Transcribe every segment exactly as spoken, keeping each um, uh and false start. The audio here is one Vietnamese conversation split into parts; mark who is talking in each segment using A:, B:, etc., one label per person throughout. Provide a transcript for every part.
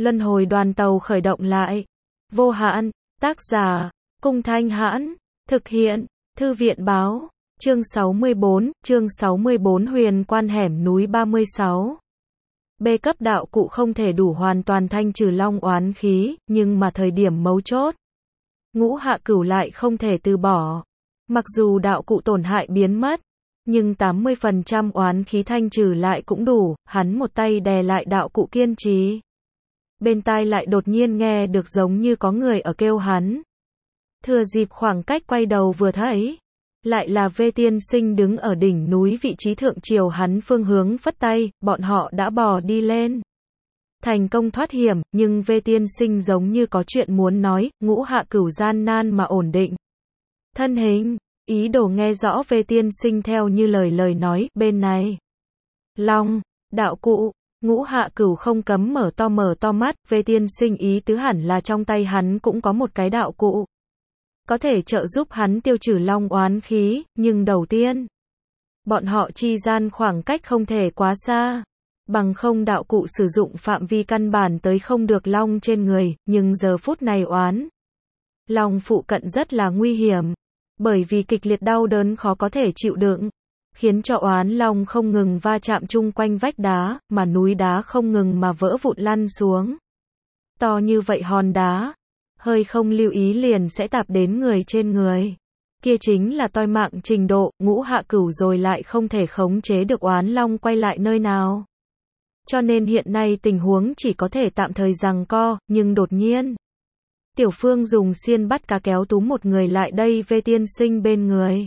A: Luân hồi đoàn tàu khởi động lại. Vô hạn, tác giả, Cung Thanh Hãn, thực hiện, Thư viện Báo, chương sáu mươi bốn, chương sáu mươi bốn Huyền Quan Hẻm Núi ba mươi sáu. B cấp đạo cụ không thể đủ hoàn toàn thanh trừ long oán khí, nhưng mà thời điểm mấu chốt, Ngũ Hạ Cửu lại không thể từ bỏ. Mặc dù đạo cụ tổn hại biến mất, nhưng tám mươi phần trăm oán khí thanh trừ lại cũng đủ, hắn một tay đè lại đạo cụ kiên trì. Bên tai lại đột nhiên nghe được giống như có người ở kêu hắn. Thừa dịp khoảng cách quay đầu vừa thấy, lại là V tiên sinh đứng ở đỉnh núi vị trí thượng chiều hắn phương hướng phất tay, bọn họ đã bò đi lên. Thành công thoát hiểm, nhưng V tiên sinh giống như có chuyện muốn nói, Ngũ Hạ Cửu gian nan mà ổn định thân hình, ý đồ nghe rõ V tiên sinh theo như lời lời nói, bên này. Long, đạo cụ, Ngũ Hạ Cửu không cấm mở to mở to mắt, V tiên sinh ý tứ hẳn là trong tay hắn cũng có một cái đạo cụ. Có thể trợ giúp hắn tiêu trừ long oán khí, nhưng đầu tiên, bọn họ chi gian khoảng cách không thể quá xa. Bằng không đạo cụ sử dụng phạm vi căn bản tới không được long trên người, nhưng giờ phút này oán long phụ cận rất là nguy hiểm, bởi vì kịch liệt đau đớn khó có thể chịu đựng, khiến cho oán long không ngừng va chạm chung quanh vách đá, mà núi đá không ngừng mà vỡ vụn lăn xuống. To như vậy hòn đá, hơi không lưu ý liền sẽ tạp đến người trên người. Kia chính là toi mạng trình độ, Ngũ Hạ Cửu rồi lại không thể khống chế được oán long quay lại nơi nào. Cho nên hiện nay tình huống chỉ có thể tạm thời giằng co, nhưng đột nhiên, Tiểu Phương dùng xiên bắt cá kéo túm một người lại đây V tiên sinh bên người.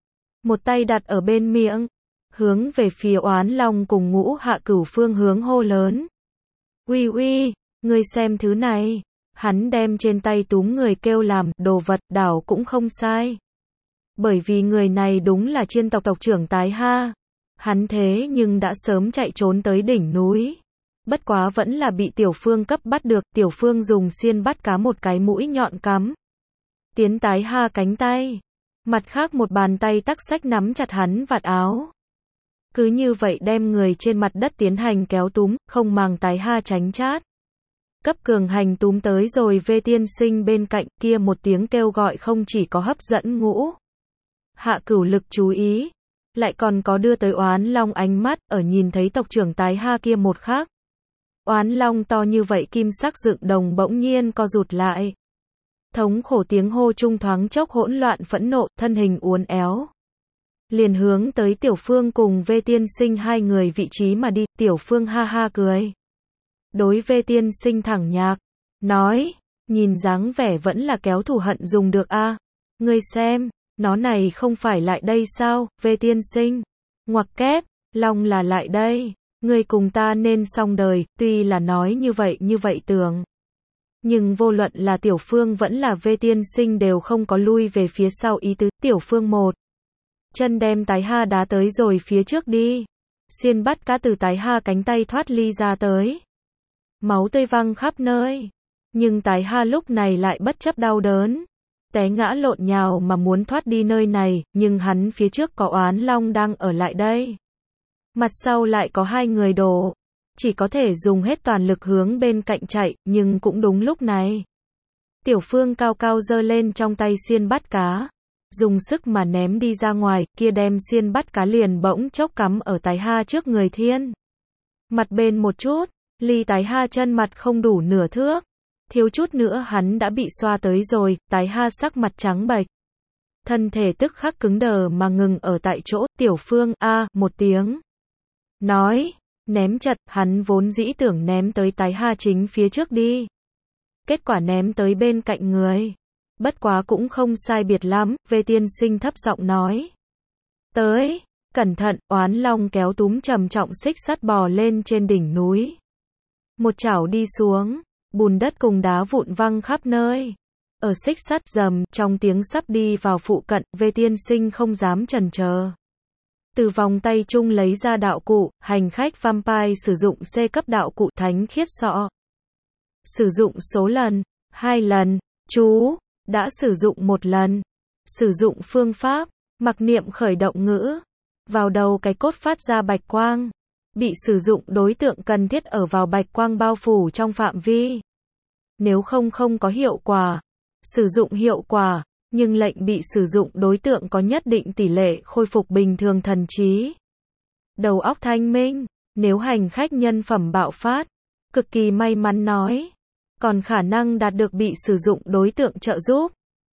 A: Một tay đặt ở bên miệng, hướng về phía oán long cùng Ngũ Hạ Cửu phương hướng hô lớn. Uy uy, ngươi xem thứ này. Hắn đem trên tay túm người kêu làm đồ vật đảo cũng không sai. Bởi vì người này đúng là Chiên tộc tộc trưởng Tái Ha. Hắn thế nhưng đã sớm chạy trốn tới đỉnh núi. Bất quá vẫn là bị Tiểu Phương cấp bắt được, Tiểu Phương dùng xiên bắt cá một cái mũi nhọn cắm tiến Tái Ha cánh tay. Mặt khác một bàn tay tắc xách nắm chặt hắn vạt áo. Cứ như vậy đem người trên mặt đất tiến hành kéo túm, không màng Tái Ha tránh chát. Cấp cường hành túm tới rồi V tiên sinh bên cạnh, kia một tiếng kêu gọi không chỉ có hấp dẫn Ngũ Hạ Cửu lực chú ý, lại còn có đưa tới oán long ánh mắt, ở nhìn thấy tộc trưởng Tái Ha kia một khắc. Oán long to như vậy kim sắc dựng đồng bỗng nhiên co rụt lại. Thống khổ tiếng hô chung thoáng chốc hỗn loạn phẫn nộ, thân hình uốn éo. Liền hướng tới Tiểu Phương cùng V tiên sinh hai người vị trí mà đi, Tiểu Phương ha ha cười. Đối V tiên sinh thẳng nhạc, nói, nhìn dáng vẻ vẫn là kéo thù hận dùng được a. À? Ngươi xem, nó này không phải lại đây sao, V tiên sinh. Ngoặc kép, long là lại đây, ngươi cùng ta nên xong đời, tuy là nói như vậy như vậy tưởng. Nhưng vô luận là Tiểu Phương vẫn là V tiên sinh đều không có lui về phía sau ý tứ, Tiểu Phương một chân đem Tái Ha đá tới rồi phía trước đi. Xiên bắt cá từ Tái Ha cánh tay thoát ly ra tới. Máu tươi văng khắp nơi. Nhưng Tái Ha lúc này lại bất chấp đau đớn, té ngã lộn nhào mà muốn thoát đi nơi này, nhưng hắn phía trước có oán long đang ở lại đây. Mặt sau lại có hai người đổ. Chỉ có thể dùng hết toàn lực hướng bên cạnh chạy, nhưng cũng đúng lúc này. Tiểu Phương cao cao giơ lên trong tay xiên bắt cá. Dùng sức mà ném đi ra ngoài, kia đem xiên bắt cá liền bỗng chốc cắm ở Tái Ha trước người thiên. Mặt bên một chút. Ly Tái Ha chân mặt không đủ nửa thước. Thiếu chút nữa hắn đã bị xoa tới rồi, Tái Ha sắc mặt trắng bệch. Thân thể tức khắc cứng đờ mà ngừng ở tại chỗ, Tiểu Phương, a, một tiếng. Nói, ném chật, hắn vốn dĩ tưởng ném tới Tái Ha chính phía trước đi. Kết quả ném tới bên cạnh người. Bất quá cũng không sai biệt lắm, V tiên sinh thấp giọng nói. Tới, cẩn thận, oán long kéo túm trầm trọng xích sắt bò lên trên đỉnh núi. Một chảo đi xuống, bùn đất cùng đá vụn văng khắp nơi. Ở xích sắt rầm, trong tiếng sắp đi vào phụ cận, V tiên sinh không dám chần chờ. Từ vòng tay chung lấy ra đạo cụ, hành khách vampire sử dụng C cấp đạo cụ thánh khiết sọ. Sử dụng số lần, hai lần, chú, đã sử dụng một lần. Sử dụng phương pháp, mặc niệm khởi động ngữ. Vào đầu cái cốt phát ra bạch quang. Bị sử dụng đối tượng cần thiết ở vào bạch quang bao phủ trong phạm vi. Nếu không không có hiệu quả. Sử dụng hiệu quả, nhưng lệnh bị sử dụng đối tượng có nhất định tỷ lệ khôi phục bình thường thần trí. Đầu óc thanh minh, nếu hành khách nhân phẩm bạo phát, cực kỳ may mắn nói, còn khả năng đạt được bị sử dụng đối tượng trợ giúp.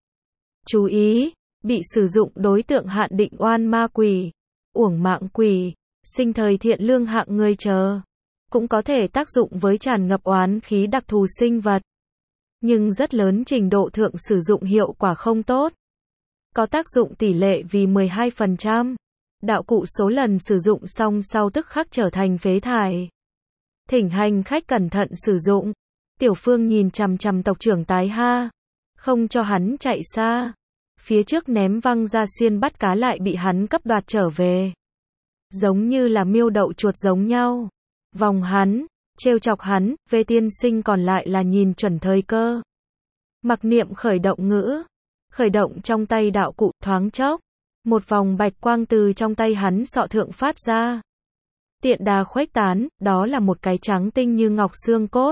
A: Chú ý, bị sử dụng đối tượng hạn định oan ma quỷ, uổng mạng quỷ, sinh thời thiện lương hạng người chờ. Cũng có thể tác dụng với tràn ngập oán khí đặc thù sinh vật. Nhưng rất lớn trình độ thượng sử dụng hiệu quả không tốt. Có tác dụng tỷ lệ vì mười hai phần trăm. Đạo cụ số lần sử dụng xong sau tức khắc trở thành phế thải. Thỉnh hành khách cẩn thận sử dụng. Tiểu Phương nhìn chằm chằm tộc trưởng Tái Ha. Không cho hắn chạy xa. Phía trước ném văng ra xiên bắt cá lại bị hắn cấp đoạt trở về. Giống như là miêu đậu chuột giống nhau. Vòng hắn, trêu chọc hắn, về tiên sinh còn lại là nhìn chuẩn thời cơ. Mặc niệm khởi động ngữ. Khởi động trong tay đạo cụ thoáng chốc. Một vòng bạch quang từ trong tay hắn sọ thượng phát ra. Tiện đà khuếch tán, đó là một cái trắng tinh như ngọc xương cốt.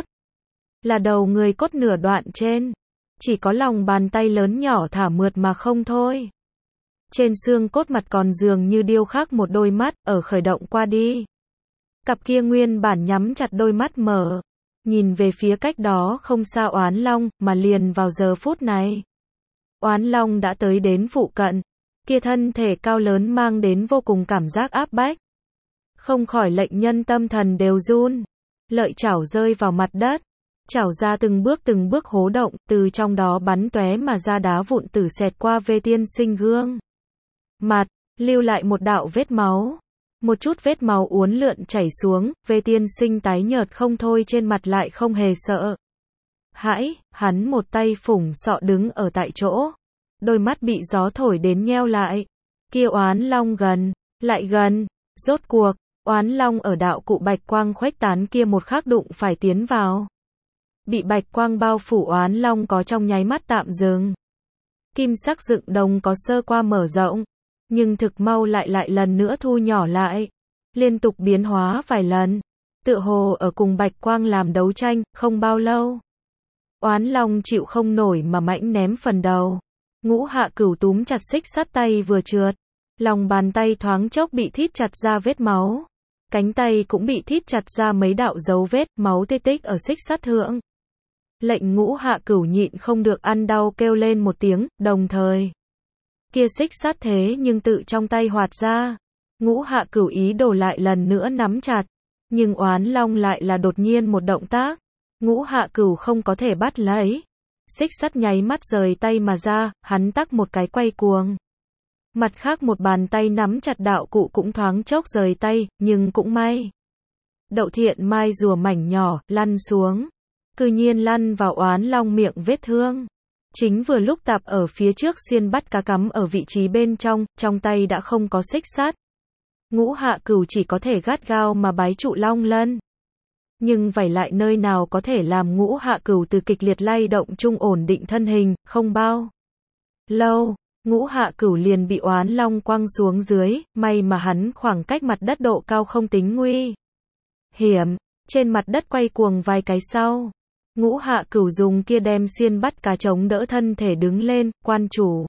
A: Là đầu người cốt nửa đoạn trên. Chỉ có lòng bàn tay lớn nhỏ thả mượt mà không thôi. Trên xương cốt mặt còn dường như điêu khắc một đôi mắt, ở khởi động qua đi. Cặp kia nguyên bản nhắm chặt đôi mắt mở. Nhìn về phía cách đó không xa Oán Long, mà liền vào giờ phút này. Oán Long đã tới đến phụ cận. Kia thân thể cao lớn mang đến vô cùng cảm giác áp bách. Không khỏi lệnh nhân tâm thần đều run. Lợi chảo rơi vào mặt đất. Chảo ra từng bước từng bước hố động, từ trong đó bắn tóe mà ra đá vụn tử xẹt qua Vê tiên sinh gương. Mặt, lưu lại một đạo vết máu. Một chút vết máu uốn lượn chảy xuống, Vê tiên sinh tái nhợt không thôi trên mặt lại không hề sợ. Hãi, hắn một tay phủng sọ đứng ở tại chỗ. Đôi mắt bị gió thổi đến nheo lại. Kia Oán Long gần, lại gần, rốt cuộc, Oán Long ở đạo cụ bạch quang khuếch tán kia một khắc đụng phải tiến vào. Bị bạch quang bao phủ Oán Long có trong nháy mắt tạm dừng. Kim sắc dựng đồng có sơ qua mở rộng, nhưng thực mau lại lại lần nữa thu nhỏ lại. Liên tục biến hóa vài lần, tựa hồ ở cùng bạch quang làm đấu tranh, không bao lâu. Oán Long chịu không nổi mà mãnh ném phần đầu. Ngũ Hạ Cửu túm chặt xích sắt tay vừa trượt. Lòng bàn tay thoáng chốc bị thít chặt ra vết máu. Cánh tay cũng bị thít chặt ra mấy đạo dấu vết, máu tê tích ở xích sắt thượng. Lệnh Ngũ Hạ Cửu nhịn không được ăn đau kêu lên một tiếng, đồng thời. Kia xích sắt thế nhưng tự trong tay hoạt ra. Ngũ Hạ Cửu ý đồ lại lần nữa nắm chặt. Nhưng Oán Long lại là đột nhiên một động tác. Ngũ Hạ Cửu không có thể bắt lấy. Xích sắt nháy mắt rời tay mà ra, hắn tắc một cái quay cuồng. Mặt khác một bàn tay nắm chặt đạo cụ cũng thoáng chốc rời tay, nhưng cũng may. Đậu thiện mai rùa mảnh nhỏ, lăn xuống. Cư nhiên lăn vào Oán Long miệng vết thương. Chính vừa lúc tạp ở phía trước xiên bắt cá cắm ở vị trí bên trong, trong tay đã không có xích sắt. Ngũ Hạ Cửu chỉ có thể gắt gao mà bái trụ long lân. Nhưng vảy lại nơi nào có thể làm Ngũ Hạ Cửu từ kịch liệt lay động chung ổn định thân hình, không bao lâu, Ngũ Hạ Cửu liền bị Oán Long quăng xuống dưới, may mà hắn khoảng cách mặt đất độ cao không tính nguy hiểm, trên mặt đất quay cuồng vài cái sau. Ngũ Hạ Cửu dùng kia đem xiên bắt cá chống đỡ thân thể đứng lên, quan chủ.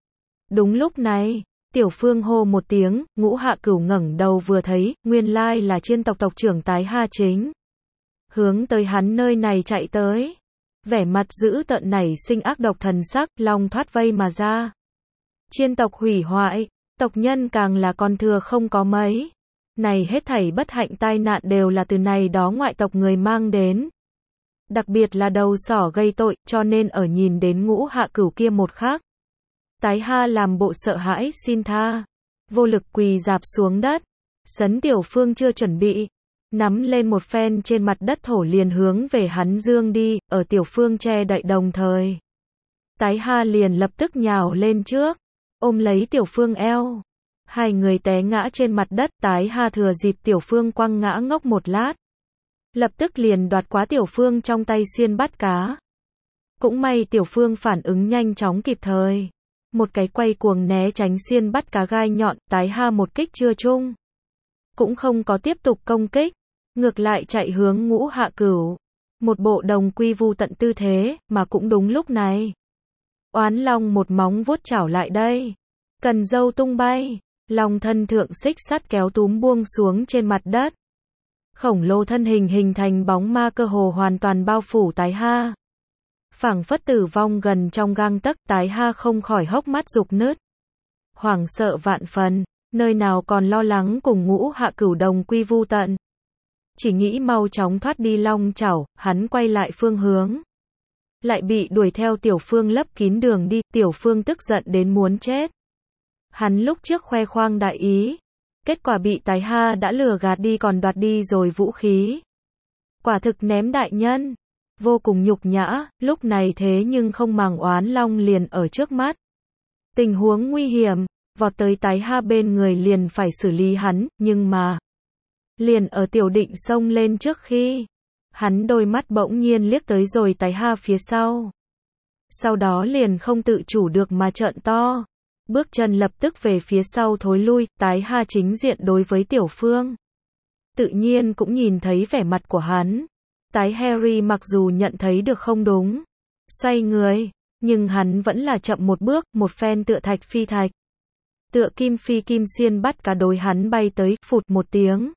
A: Đúng lúc này, Tiểu Phương hô một tiếng, Ngũ Hạ Cửu ngẩng đầu vừa thấy, nguyên lai là Chiên tộc tộc trưởng Tái Ha chính. Hướng tới hắn nơi này chạy tới. Vẻ mặt dữ tợn nảy sinh ác độc thần sắc, long thoát vây mà ra. Chiên tộc hủy hoại, tộc nhân càng là con thừa không có mấy. Này hết thảy bất hạnh tai nạn đều là từ này đó ngoại tộc người mang đến. Đặc biệt là đầu sỏ gây tội, cho nên ở nhìn đến Ngũ Hạ Cửu kia một khắc. Tái Ha làm bộ sợ hãi xin tha. Vô lực quỳ dạp xuống đất. Sấn Tiểu Phương chưa chuẩn bị. Nắm lên một phen trên mặt đất thổ liền hướng về hắn dương đi, ở Tiểu Phương che đậy đồng thời. Tái Ha liền lập tức nhào lên trước, ôm lấy Tiểu Phương eo. Hai người té ngã trên mặt đất, Tái Ha thừa dịp Tiểu Phương quăng ngã ngốc một lát. Lập tức liền đoạt quá Tiểu Phương trong tay xiên bắt cá. Cũng may Tiểu Phương phản ứng nhanh chóng kịp thời. Một cái quay cuồng né tránh xiên bắt cá gai nhọn, Tái Ha một kích chưa trúng. cũng không có tiếp tục công kích, ngược lại chạy hướng Ngũ Hạ Cửu. Một bộ đồng quy vu tận tư thế, mà cũng đúng lúc này. Oán long một móng vuốt chảo lại đây. Cần dâu tung bay. Long thân thượng xích sắt kéo túm buông xuống trên mặt đất. Khổng lồ thân hình hình thành bóng ma cơ hồ hoàn toàn bao phủ Tái Ha. Phảng phất tử vong gần trong gang tấc, Tái Ha không khỏi hốc mắt rục nứt. Hoảng sợ vạn phần, nơi nào còn lo lắng cùng Ngũ Hạ Cửu đồng quy vu tận. Chỉ nghĩ mau chóng thoát đi long chảo, hắn quay lại phương hướng. Lại bị đuổi theo Tiểu Phương lấp kín đường đi, Tiểu Phương tức giận đến muốn chết. Hắn lúc trước khoe khoang đại ý, kết quả bị Tái Ha đã lừa gạt đi còn đoạt đi rồi vũ khí. Quả thực ném đại nhân, vô cùng nhục nhã, lúc này thế nhưng không màng oán long liền ở trước mắt. Tình huống nguy hiểm, vọt tới Tái Ha bên người liền phải xử lý hắn, nhưng mà liền ở Tiểu Định xông lên trước khi hắn đôi mắt bỗng nhiên liếc tới rồi Tái Ha phía sau. Sau đó liền không tự chủ được mà trợn to. Bước chân lập tức về phía sau thối lui, Tái Ha chính diện đối với Tiểu Phương. Tự nhiên cũng nhìn thấy vẻ mặt của hắn. Tái Harry mặc dù nhận thấy được không đúng, xoay người, nhưng hắn vẫn là chậm một bước, một phen tựa thạch phi thạch. Tựa kim phi kim xiên bắt cá đối hắn bay tới, phụt một tiếng.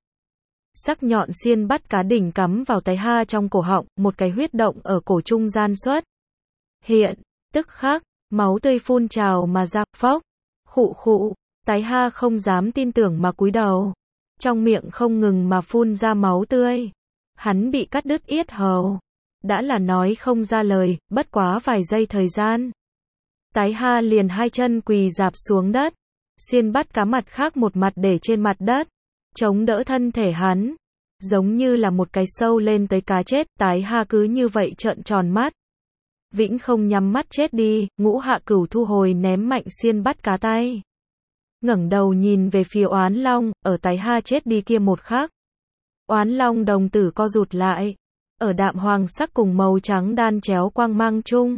A: Sắc nhọn xiên bắt cá đỉnh cắm vào Tái Ha trong cổ họng, một cái huyết động ở cổ trung gian xuất. Hiện, tức khắc, máu tươi phun trào mà ra, phốc, khụ khụ, Tái Ha không dám tin tưởng mà cúi đầu. Trong miệng không ngừng mà phun ra máu tươi. Hắn bị cắt đứt yết hầu. Đã là nói không ra lời, bất quá vài giây thời gian. Tái Ha liền hai chân quỳ rạp xuống đất. Xiên bắt cá mặt khác một mặt để trên mặt đất. Chống đỡ thân thể hắn. Giống như là một cái sâu lên tới cá chết, Tái Ha cứ như vậy trợn tròn mắt. Vĩnh không nhắm mắt chết đi, Ngũ Hạ Cửu thu hồi ném mạnh xiên bắt cá tay. Ngẩng đầu nhìn về phía Oán Long, ở Tái Ha chết đi kia một khắc. Oán Long đồng tử co rụt lại, ở đạm hoàng sắc cùng màu trắng đan chéo quang mang chung.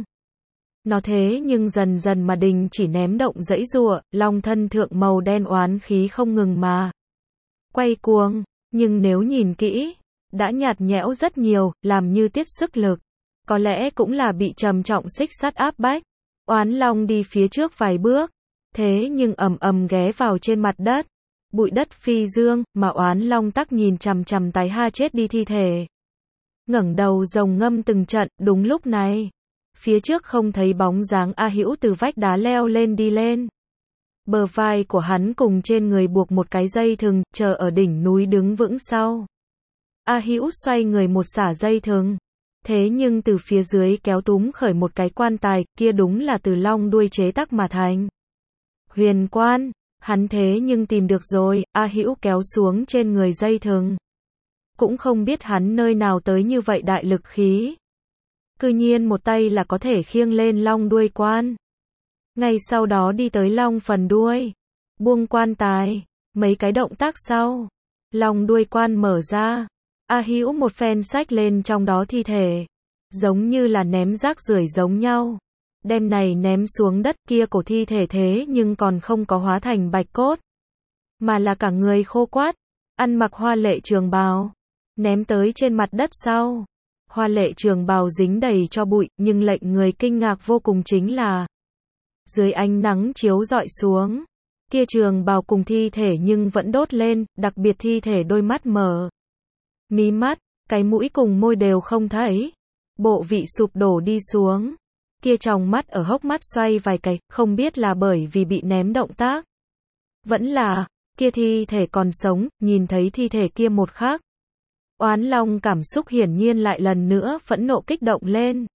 A: Nó thế nhưng dần dần mà đình chỉ ném động dãy giụa, long thân thượng màu đen oán khí không ngừng mà quay cuồng, nhưng nếu nhìn kỹ, đã nhạt nhẽo rất nhiều, làm như tiết sức lực. Có lẽ cũng là bị trầm trọng xích sắt áp bách. Oán Long đi phía trước vài bước, thế nhưng ầm ầm ghé vào trên mặt đất. Bụi đất phi dương, mà Oán Long tắc nhìn chằm chằm Tái Ha chết đi thi thể. Ngẩng đầu rồng ngâm từng trận, đúng lúc này, phía trước không thấy bóng dáng A Hữu từ vách đá leo lên đi lên. Bờ vai của hắn cùng trên người buộc một cái dây thừng, chờ ở đỉnh núi đứng vững sau. A Hữu xoay người một xả dây thừng. Thế nhưng từ phía dưới kéo túm khởi một cái quan tài, kia đúng là từ long đuôi chế tác mà thành. Huyền quan, hắn thế nhưng tìm được rồi, A Hữu kéo xuống trên người dây thừng. Cũng không biết hắn nơi nào tới như vậy đại lực khí. Cư nhiên một tay là có thể khiêng lên long đuôi quan. Ngay sau đó đi tới long phần đuôi. Buông quan tài, mấy cái động tác sau. Long đuôi quan mở ra. A Hữu một phen xách lên trong đó thi thể. Giống như là ném rác rưởi giống nhau. Đem này ném xuống đất, kia cổ thi thể thế nhưng còn không có hóa thành bạch cốt. Mà là cả người khô quát. Ăn mặc hoa lệ trường bào. Ném tới trên mặt đất sau. Hoa lệ trường bào dính đầy cho bụi, nhưng lệnh người kinh ngạc vô cùng chính là dưới ánh nắng chiếu rọi xuống, kia trường bào cùng thi thể nhưng vẫn đốt lên, đặc biệt thi thể đôi mắt mở. Mí mắt, cái mũi cùng môi đều không thấy. Bộ vị sụp đổ đi xuống. Kia tròng mắt ở hốc mắt xoay vài cái, không biết là bởi vì bị ném động tác. Vẫn là, kia thi thể còn sống, nhìn thấy thi thể kia một khắc. Oán Long cảm xúc hiển nhiên lại lần nữa phẫn nộ kích động lên.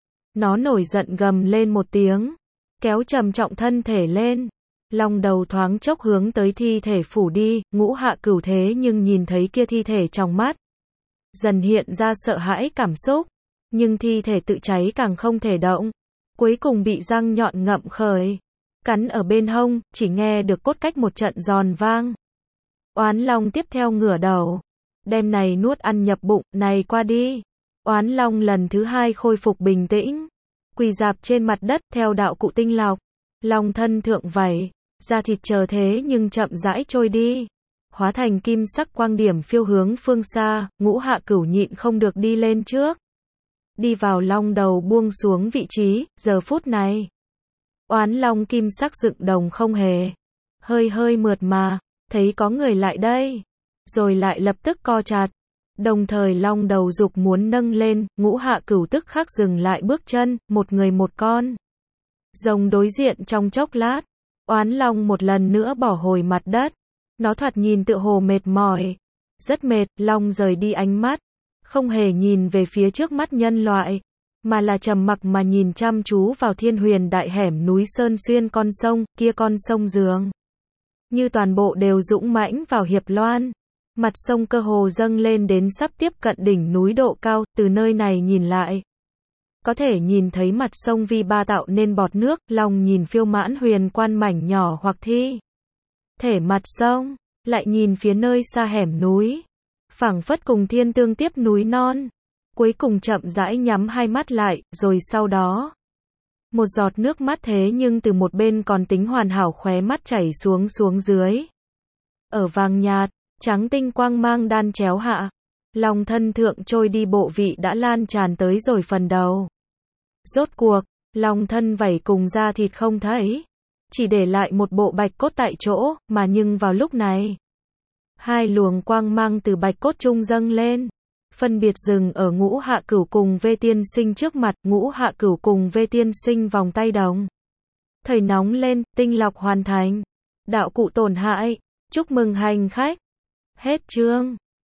A: Nó nổi giận gầm lên một tiếng, kéo trầm trọng thân thể lên. Long đầu thoáng chốc hướng tới thi thể phủ đi, Ngũ Hạ Cửu thế nhưng nhìn thấy kia thi thể trong mắt. Dần hiện ra sợ hãi cảm xúc, nhưng thi thể tự cháy càng không thể động. Cuối cùng bị răng nhọn ngậm khởi, cắn ở bên hông, chỉ nghe được cốt cách một trận giòn vang. Oán Long tiếp theo ngửa đầu, đem này nuốt ăn nhập bụng, này qua đi. Oán Long lần thứ hai khôi phục bình tĩnh, quỳ rạp trên mặt đất theo đạo cụ tinh lọc. Long thân thượng vảy, da thịt chờ thế nhưng chậm rãi trôi đi. hóa thành kim sắc quang điểm phiêu hướng phương xa, Ngũ Hạ Cửu nhịn không được đi lên trước. Đi vào long đầu buông xuống vị trí, giờ phút này. Oán long kim sắc dựng đồng không hề. Hơi hơi mượt mà, thấy có người lại đây. Rồi lại lập tức co chặt. Đồng thời long đầu dục muốn nâng lên, Ngũ Hạ Cửu tức khắc dừng lại bước chân, một người một con. Rồng đối diện trong chốc lát. Oán long một lần nữa bỏ hồi mặt đất. Nó thoạt nhìn tựa hồ mệt mỏi. Rất mệt, long rời đi ánh mắt. Không hề nhìn về phía trước mắt nhân loại. Mà là trầm mặc mà nhìn chăm chú vào thiên huyền đại hẻm núi Sơn Xuyên con sông, kia con sông dường. Như toàn bộ đều dũng mãnh vào hiệp loan. Mặt sông cơ hồ dâng lên đến sắp tiếp cận đỉnh núi độ cao, từ nơi này nhìn lại. Có thể nhìn thấy mặt sông vi ba tạo nên bọt nước, lòng nhìn phiêu mãn huyền quan mảnh nhỏ hoặc thi. Thể mặt sông, lại nhìn phía nơi xa hẻm núi. Phảng phất cùng thiên tương tiếp núi non. Cuối cùng chậm rãi nhắm hai mắt lại, rồi sau đó. Một giọt nước mắt thế nhưng từ một bên còn tính hoàn hảo khóe mắt chảy xuống xuống dưới. Ở vàng nhạt, trắng tinh quang mang đan chéo hạ. Lòng thân thượng trôi đi bộ vị đã lan tràn tới rồi phần đầu. Rốt cuộc, lòng thân vảy cùng da thịt không thấy. Chỉ để lại một bộ bạch cốt tại chỗ, mà nhưng vào lúc này. Hai luồng quang mang từ bạch cốt trung dâng lên. Phân biệt dừng ở Ngũ Hạ Cửu cùng Vê Tiên Sinh trước mặt, Ngũ Hạ Cửu cùng Vê Tiên Sinh vòng tay đồng. Thời nóng lên, tinh lọc hoàn thành. Đạo cụ tổn hại. Chúc mừng hành khách. Hết chương.